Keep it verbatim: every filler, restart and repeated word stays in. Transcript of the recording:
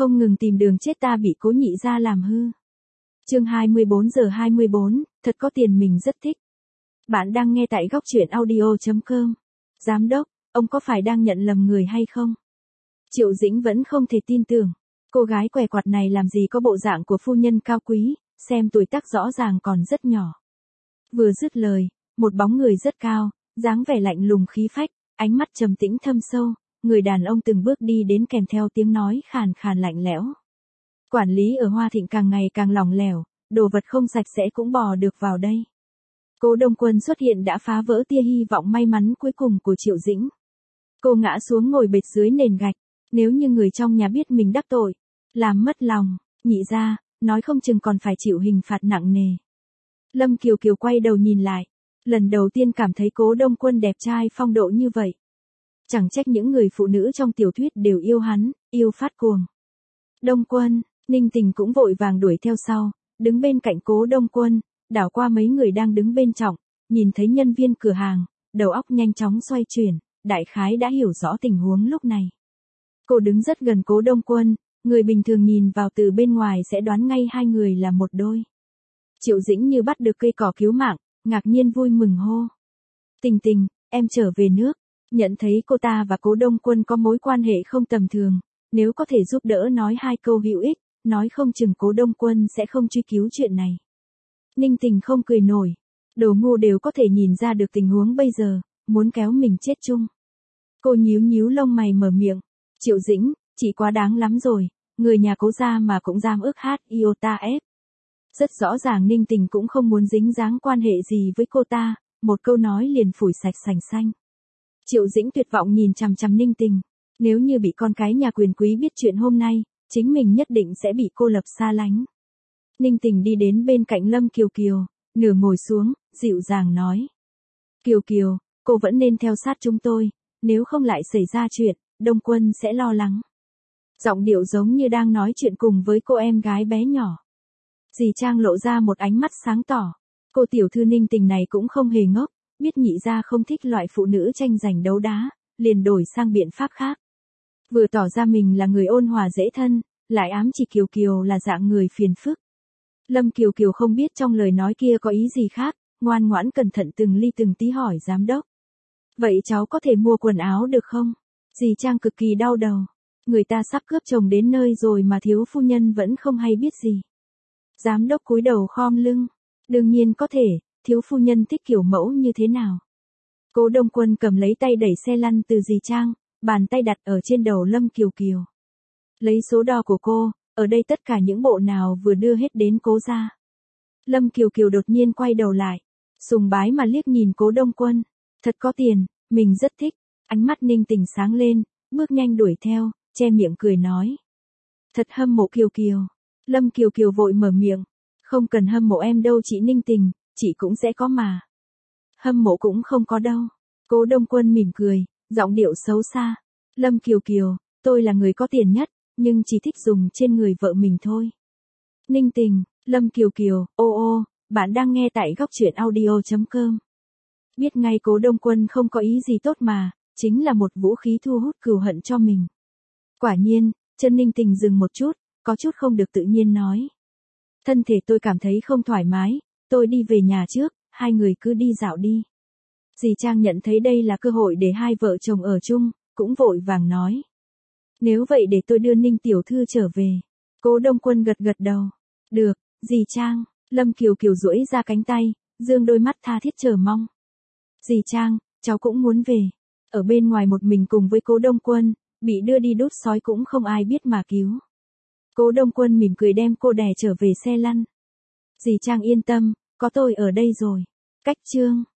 Không ngừng tìm đường chết ta bị cố nhị gia làm hư. Chương hai mươi bốn giờ hai mươi bốn, thật có tiền mình rất thích. Bạn đang nghe tại góc truyện audio chấm com. Giám đốc, ông có phải đang nhận lầm người hay không? Triệu Dĩnh vẫn không thể tin tưởng. Cô gái què quặt này làm gì có bộ dạng của phu nhân cao quý, xem tuổi tác rõ ràng còn rất nhỏ. Vừa dứt lời, một bóng người rất cao, dáng vẻ lạnh lùng khí phách, ánh mắt trầm tĩnh thâm sâu, người đàn ông từng bước đi đến kèm theo tiếng nói khàn khàn lạnh lẽo. Quản lý ở Hoa Thịnh càng ngày càng lỏng lẻo, đồ vật không sạch sẽ cũng bò được vào đây. Cố Đông Quân xuất hiện đã phá vỡ tia hy vọng may mắn cuối cùng của Triệu Dĩnh. Cô ngã xuống ngồi bệt dưới nền gạch, nếu như người trong nhà biết mình đắc tội, làm mất lòng, nhị gia, nói không chừng còn phải chịu hình phạt nặng nề. Lâm Kiều Kiều quay đầu nhìn lại, lần đầu tiên cảm thấy Cố Đông Quân đẹp trai phong độ như vậy. Chẳng trách những người phụ nữ trong tiểu thuyết đều yêu hắn, yêu phát cuồng. Đông Quân, Ninh Tình cũng vội vàng đuổi theo sau, đứng bên cạnh Cố Đông Quân, đảo qua mấy người đang đứng bên trọng, nhìn thấy nhân viên cửa hàng, đầu óc nhanh chóng xoay chuyển, đại khái đã hiểu rõ tình huống lúc này. Cô đứng rất gần Cố Đông Quân, người bình thường nhìn vào từ bên ngoài sẽ đoán ngay hai người là một đôi. Triệu Dĩnh như bắt được cây cỏ cứu mạng, ngạc nhiên vui mừng hô. Tình Tình, em trở về nước. Nhận thấy cô ta và Cố Đông Quân có mối quan hệ không tầm thường, nếu có thể giúp đỡ nói hai câu hữu ích, nói không chừng Cố Đông Quân sẽ không truy cứu chuyện này. Ninh Tình không cười nổi, đồ ngu đều có thể nhìn ra được tình huống bây giờ, muốn kéo mình chết chung. Cô nhíu nhíu lông mày mở miệng, Triệu Dĩnh, chị quá đáng lắm rồi, người nhà Cố gia mà cũng dám ức hát iota ép. Rất rõ ràng Ninh Tình cũng không muốn dính dáng quan hệ gì với cô ta, một câu nói liền phủi sạch sành xanh. Triệu Dĩnh tuyệt vọng nhìn chằm chằm Ninh Tình, nếu như bị con cái nhà quyền quý biết chuyện hôm nay, chính mình nhất định sẽ bị cô lập xa lánh. Ninh Tình đi đến bên cạnh Lâm Kiều Kiều, nửa ngồi xuống, dịu dàng nói. Kiều Kiều, cô vẫn nên theo sát chúng tôi, nếu không lại xảy ra chuyện, Đông Quân sẽ lo lắng. Giọng điệu giống như đang nói chuyện cùng với cô em gái bé nhỏ. Dì Trang lộ ra một ánh mắt sáng tỏ, cô tiểu thư Ninh Tình này cũng không hề ngốc. Biết nhị gia không thích loại phụ nữ tranh giành đấu đá, liền đổi sang biện pháp khác. Vừa tỏ ra mình là người ôn hòa dễ thân, lại ám chỉ Kiều Kiều là dạng người phiền phức. Lâm Kiều Kiều không biết trong lời nói kia có ý gì khác, ngoan ngoãn cẩn thận từng ly từng tí hỏi giám đốc. Vậy cháu có thể mua quần áo được không? Dì Trang cực kỳ đau đầu. Người ta sắp cướp chồng đến nơi rồi mà thiếu phu nhân vẫn không hay biết gì. Giám đốc cúi đầu khom lưng. Đương nhiên có thể. Thiếu phu nhân thích kiểu mẫu như thế nào? Cố Đông Quân cầm lấy tay đẩy xe lăn từ dì Trang, bàn tay đặt ở trên đầu Lâm Kiều Kiều. Lấy số đo của cô, ở đây tất cả những bộ nào vừa đưa hết đến Cố gia. Lâm Kiều Kiều đột nhiên quay đầu lại, sùng bái mà liếc nhìn Cố Đông Quân. Thật có tiền, mình rất thích. Ánh mắt Ninh Tình sáng lên, bước nhanh đuổi theo, che miệng cười nói. Thật hâm mộ Kiều Kiều. Lâm Kiều Kiều vội mở miệng. Không cần hâm mộ em đâu chị Ninh Tình. Chị cũng sẽ có mà. Hâm mộ cũng không có đâu. Cố Đông Quân mỉm cười, giọng điệu xấu xa. Lâm Kiều Kiều, tôi là người có tiền nhất, nhưng chỉ thích dùng trên người vợ mình thôi. Ninh Tình, Lâm Kiều Kiều, ô ô, bạn đang nghe tại góc truyện audio chấm com. Biết ngay Cố Đông Quân không có ý gì tốt mà, chính là một vũ khí thu hút cừu hận cho mình. Quả nhiên, chân Ninh Tình dừng một chút, có chút không được tự nhiên nói. Thân thể tôi cảm thấy không thoải mái. Tôi đi về nhà trước, hai người cứ đi dạo đi. Dì Trang nhận thấy đây là cơ hội để hai vợ chồng ở chung, cũng vội vàng nói. Nếu vậy để tôi đưa Ninh tiểu thư trở về. Cố Đông Quân gật gật đầu. Được, dì Trang. Lâm Kiều Kiều duỗi ra cánh tay, dương đôi mắt tha thiết chờ mong. Dì Trang, cháu cũng muốn về. Ở bên ngoài một mình cùng với Cố Đông Quân, bị đưa đi đốt sói cũng không ai biết mà cứu. Cố Đông Quân mỉm cười đem cô đè trở về xe lăn. Dì Trang yên tâm. Có tôi ở đây rồi. Cách chương.